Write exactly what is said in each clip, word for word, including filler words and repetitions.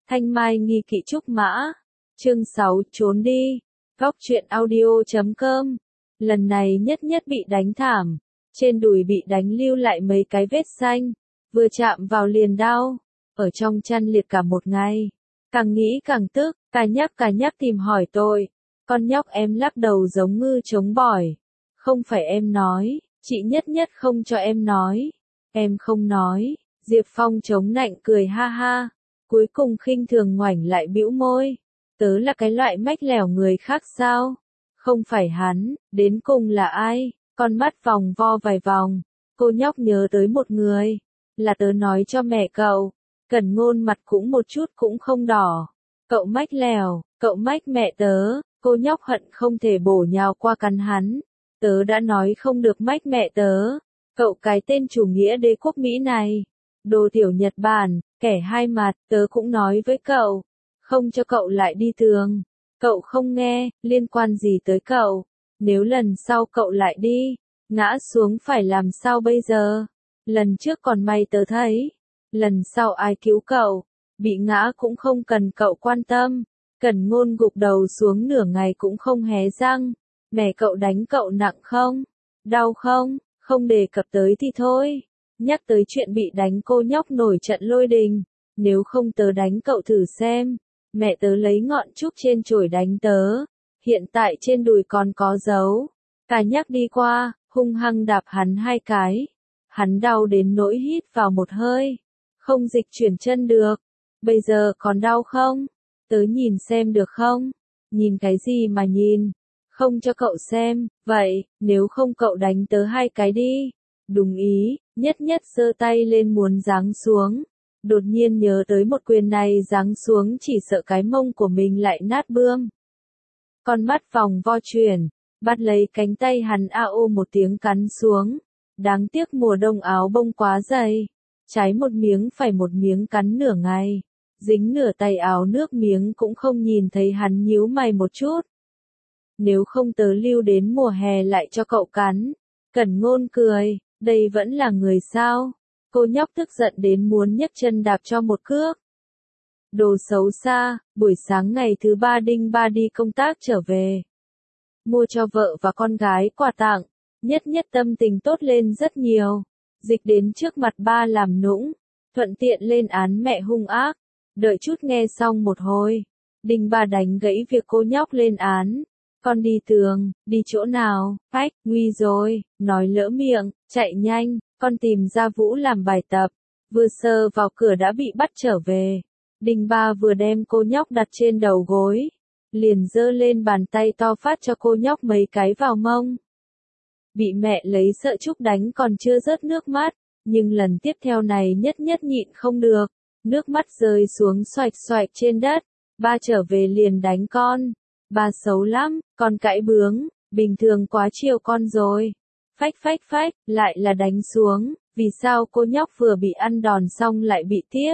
Thanh Mai nghi kỵ trúc mã. Chương sáu trốn đi. Góc truyện audio chấm com. Lần này nhất nhất bị đánh thảm. Trên đùi bị đánh lưu lại mấy cái vết xanh. Vừa chạm vào liền đau. Ở trong chăn liệt cả một ngày. Càng nghĩ càng tức, cả nhắc cả nhắc tìm hỏi tội. Con nhóc em lắc đầu giống ngư chống bỏi. Không phải em nói, chị nhất nhất không cho em nói. Em không nói. Diệp Phong chống nạnh cười ha ha. Cuối cùng khinh thường ngoảnh lại bĩu môi. Tớ là cái loại mách lẻo người khác sao? Không phải hắn, đến cùng là ai? Con mắt vòng vo vài vòng. Cô nhóc nhớ tới một người. Là tớ nói cho mẹ cậu. Cẩn Ngôn mặt cũng một chút cũng không đỏ. Cậu mách lẻo, cậu mách mẹ tớ. Cô nhóc hận không thể bổ nhào qua cắn hắn. Tớ đã nói không được mách mẹ tớ. Cậu cái tên chủ nghĩa đế quốc Mỹ này. Đồ tiểu Nhật Bản, kẻ hai mặt, tớ cũng nói với cậu. Không cho cậu lại đi tường. Cậu không nghe, liên quan gì tới cậu. Nếu lần sau cậu lại đi, ngã xuống phải làm sao bây giờ? Lần trước còn may tớ thấy. Lần sau ai cứu cậu? Bị ngã cũng không cần cậu quan tâm. Cẩn Ngôn gục đầu xuống nửa ngày cũng không hé răng. Mẹ cậu đánh cậu nặng không? Đau không? Không đề cập tới thì thôi. Nhắc tới chuyện bị đánh cô nhóc nổi trận lôi đình. Nếu không tớ đánh cậu thử xem. Mẹ tớ lấy ngọn trúc trên chổi đánh tớ. Hiện tại trên đùi còn có dấu. Cả nhắc đi qua, hung hăng đạp hắn hai cái. Hắn đau đến nỗi hít vào một hơi. Không dịch chuyển chân được. Bây giờ còn đau không? Tớ nhìn xem được không? Nhìn cái gì mà nhìn? Không cho cậu xem. Vậy, nếu không cậu đánh tớ hai cái đi. Đúng ý, nhất nhất giơ tay lên muốn giáng xuống. Đột nhiên nhớ tới một quyền này giáng xuống chỉ sợ cái mông của mình lại nát bươm. Con mắt vòng vo chuyển, bắt lấy cánh tay hắn a ô một tiếng cắn xuống. Đáng tiếc mùa đông áo bông quá dày. Trái một miếng phải một miếng cắn nửa ngày. Dính nửa tay áo nước miếng cũng không nhìn thấy hắn nhíu mày một chút. Nếu không tớ lưu đến mùa hè lại cho cậu cắn. Cẩn Ngôn cười, đây vẫn là người sao? Cô nhóc tức giận đến muốn nhấc chân đạp cho một cước. Đồ xấu xa, buổi sáng ngày thứ ba Đinh Ba đi công tác trở về. Mua cho vợ và con gái quà tặng, nhất nhất tâm tình tốt lên rất nhiều. Dịch đến trước mặt ba làm nũng, thuận tiện lên án mẹ hung ác. Đợi chút nghe xong một hồi, Đinh Ba đánh gãy việc cô nhóc lên án. Con đi tường, đi chỗ nào? Phách, nguy rồi, nói lỡ miệng, chạy nhanh, con tìm ra Vũ làm bài tập. Vừa sờ vào cửa đã bị bắt trở về. Đinh Ba vừa đem cô nhóc đặt trên đầu gối, liền giơ lên bàn tay to phát cho cô nhóc mấy cái vào mông. Bị mẹ lấy sợ Trúc đánh còn chưa rớt nước mắt, nhưng lần tiếp theo này nhất nhất nhịn không được. Nước mắt rơi xuống xoạch xoạch trên đất. Ba trở về liền đánh con. Ba xấu lắm, con cãi bướng, bình thường quá chiều con rồi. Phách phách phách, lại là đánh xuống, vì sao cô nhóc vừa bị ăn đòn xong lại bị tiếp?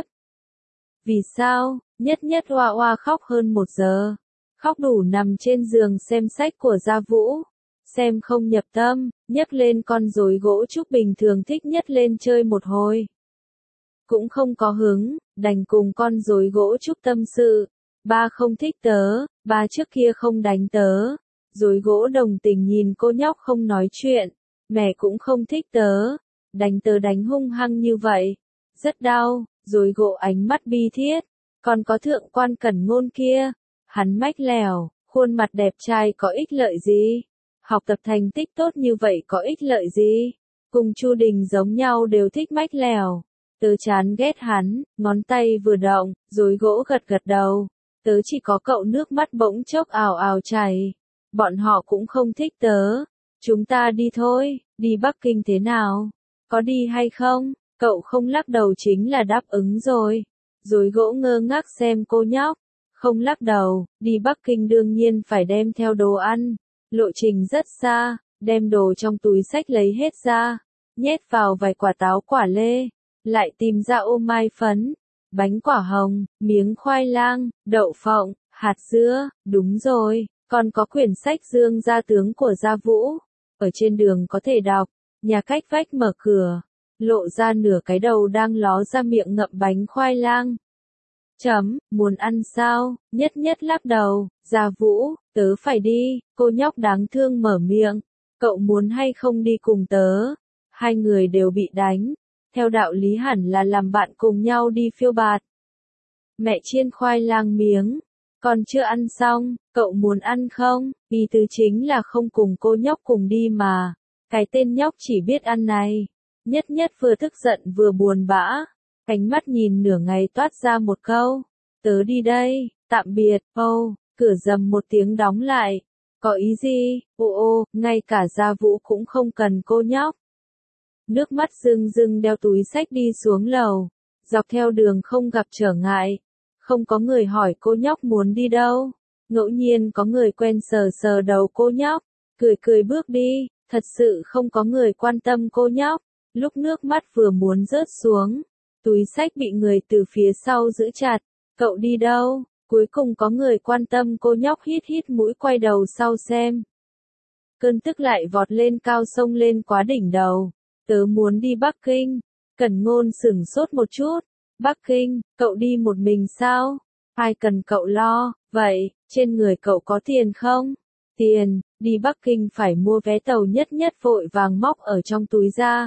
Vì sao? Nhất nhất oa oa khóc hơn một giờ. Khóc đủ nằm trên giường xem sách của Gia Vũ. Xem không nhập tâm, nhấc lên con rối gỗ Trúc bình thường thích nhất lên chơi một hồi. Cũng không có hứng, đành cùng con rối gỗ Trúc tâm sự. Ba không thích tớ, ba trước kia không đánh tớ. Rối gỗ đồng tình nhìn cô nhóc không nói chuyện. Mẹ cũng không thích tớ. Đánh tớ đánh hung hăng như vậy. Rất đau, rối gỗ ánh mắt bi thiết. Còn có thượng quan Cẩn Ngôn kia. Hắn mách lẻo, khuôn mặt đẹp trai có ích lợi gì? Học tập thành tích tốt như vậy có ích lợi gì? Cùng Chu Đình giống nhau đều thích mách lẻo. Tớ chán ghét hắn, ngón tay vừa động, rối gỗ gật gật đầu. Tớ chỉ có cậu nước mắt bỗng chốc ào ào chảy. Bọn họ cũng không thích tớ. Chúng ta đi thôi, đi Bắc Kinh thế nào? Có đi hay không? Cậu không lắc đầu chính là đáp ứng rồi. Rối gỗ ngơ ngác xem cô nhóc. Không lắc đầu, đi Bắc Kinh đương nhiên phải đem theo đồ ăn. Lộ trình rất xa, đem đồ trong túi xách lấy hết ra. Nhét vào vài quả táo quả lê. Lại tìm ra ô mai phấn. Bánh quả hồng, miếng khoai lang, đậu phộng, hạt dưa, đúng rồi, còn có quyển sách Dương Gia Tướng của Gia Vũ. Ở trên đường có thể đọc, nhà cách vách mở cửa, lộ ra nửa cái đầu đang ló ra miệng ngậm bánh khoai lang. chấm, muốn ăn sao, nhất nhất lắc đầu, Gia Vũ, tớ phải đi, cô nhóc đáng thương mở miệng, cậu muốn hay không đi cùng tớ, hai người đều bị đánh, theo đạo lý hẳn là làm bạn cùng nhau đi phiêu bạt. Mẹ chiên khoai lang miếng, còn chưa ăn xong, cậu muốn ăn không, ý tứ chính là không cùng cô nhóc cùng đi mà, cái tên nhóc chỉ biết ăn này, nhất nhất vừa tức giận vừa buồn bã, cánh mắt nhìn nửa ngày toát ra một câu, tớ đi đây, tạm biệt, ô, cửa rầm một tiếng đóng lại, có ý gì, ô ô, ngay cả Gia Vũ cũng không cần cô nhóc. Nước mắt rưng rưng đeo túi xách đi xuống lầu, dọc theo đường không gặp trở ngại, không có người hỏi cô nhóc muốn đi đâu, ngẫu nhiên có người quen sờ sờ đầu cô nhóc, cười cười bước đi, thật sự không có người quan tâm cô nhóc, lúc nước mắt vừa muốn rớt xuống, túi xách bị người từ phía sau giữ chặt, cậu đi đâu, cuối cùng có người quan tâm cô nhóc hít hít mũi quay đầu sau xem. Cơn tức lại vọt lên cao sông lên quá đỉnh đầu. Tớ muốn đi Bắc Kinh. Cẩn Ngôn sửng sốt một chút. Bắc Kinh, cậu đi một mình sao? Ai cần cậu lo, vậy, trên người cậu có tiền không? Tiền, đi Bắc Kinh phải mua vé tàu nhất nhất vội vàng móc ở trong túi ra.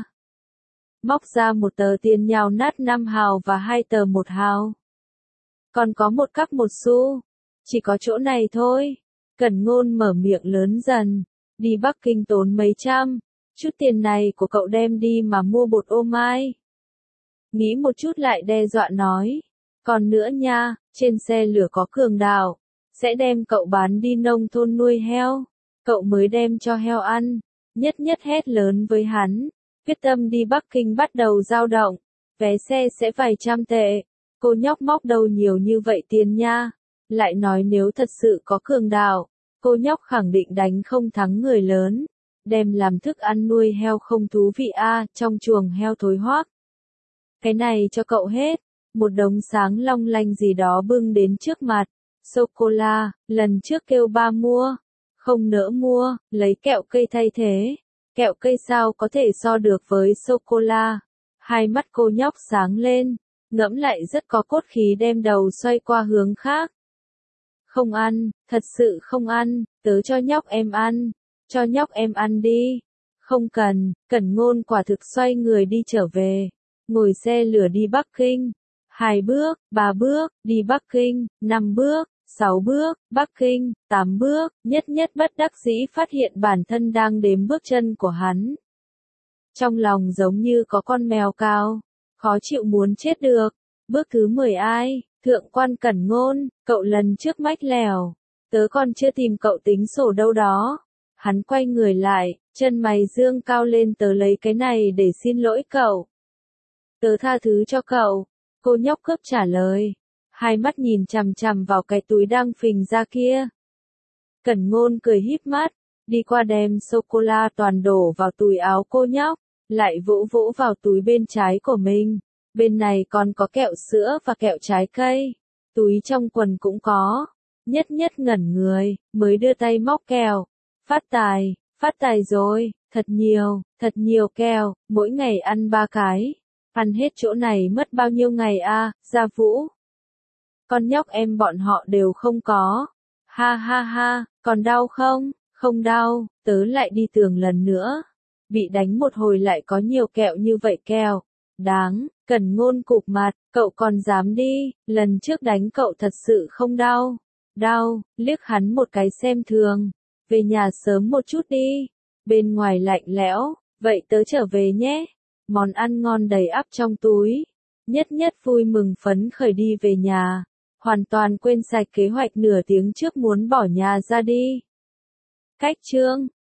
Móc ra một tờ tiền nhào nát năm hào và hai tờ một hào. Còn có một cắp một xu. Chỉ có chỗ này thôi. Cẩn Ngôn mở miệng lớn dần. Đi Bắc Kinh tốn mấy trăm. Chút tiền này của cậu đem đi mà mua bột ô mai. Nghĩ một chút lại đe dọa nói. Còn nữa nha, trên xe lửa có cường đạo. Sẽ đem cậu bán đi nông thôn nuôi heo. Cậu mới đem cho heo ăn. Nhất nhất hét lớn với hắn. Quyết tâm đi Bắc Kinh bắt đầu dao động. Vé xe sẽ vài trăm tệ. Cô nhóc móc đâu nhiều như vậy tiền nha. Lại nói nếu thật sự có cường đạo, cô nhóc khẳng định đánh không thắng người lớn. Đem làm thức ăn nuôi heo không thú vị a, à, trong chuồng heo thối hoác. Cái này cho cậu hết. Một đống sáng long lanh gì đó bưng đến trước mặt. Sô-cô-la, lần trước kêu ba mua. Không nỡ mua, lấy kẹo cây thay thế. Kẹo cây sao có thể so được với sô-cô-la. Hai mắt cô nhóc sáng lên. Ngẫm lại rất có cốt khí đem đầu xoay qua hướng khác. Không ăn, thật sự không ăn, tớ cho nhóc em ăn. Cho nhóc em ăn đi. Không cần, Cẩn Ngôn quả thực xoay người đi trở về. Ngồi xe lửa đi Bắc Kinh. Hai bước, ba bước, đi Bắc Kinh, năm bước, sáu bước, Bắc Kinh, tám bước, nhất nhất bất đắc dĩ phát hiện bản thân đang đếm bước chân của hắn. Trong lòng giống như có con mèo cao, khó chịu muốn chết được. Bước thứ mười ai, thượng quan Cẩn Ngôn, cậu lần trước mách lèo. Tớ còn chưa tìm cậu tính sổ đâu đó. Hắn quay người lại, chân mày dương cao lên tớ lấy cái này để xin lỗi cậu. Tớ tha thứ cho cậu. Cô nhóc cướp trả lời. Hai mắt nhìn chằm chằm vào cái túi đang phình ra kia. Cẩn Ngôn cười híp mắt, đi qua đem sô-cô-la toàn đổ vào túi áo cô nhóc, lại vỗ vỗ vào túi bên trái của mình. Bên này còn có kẹo sữa và kẹo trái cây. Túi trong quần cũng có. Nhất nhất ngẩn người, mới đưa tay móc kẹo. Phát tài, phát tài rồi, thật nhiều, thật nhiều kẹo, mỗi ngày ăn ba cái. Ăn hết chỗ này mất bao nhiêu ngày a, à, Gia Vũ? Con nhóc em bọn họ đều không có. Ha ha ha, còn đau không? Không đau, tớ lại đi tường lần nữa. Bị đánh một hồi lại có nhiều kẹo như vậy kẹo. Đáng, Cẩn Ngôn cụp mặt, cậu còn dám đi, lần trước đánh cậu thật sự không đau. Đau, liếc hắn một cái xem thường. Về nhà sớm một chút đi. Bên ngoài lạnh lẽo, vậy tớ trở về nhé. Món ăn ngon đầy ắp trong túi. Nhất nhất vui mừng phấn khởi đi về nhà. Hoàn toàn quên sạch kế hoạch nửa tiếng trước muốn bỏ nhà ra đi. Cách chương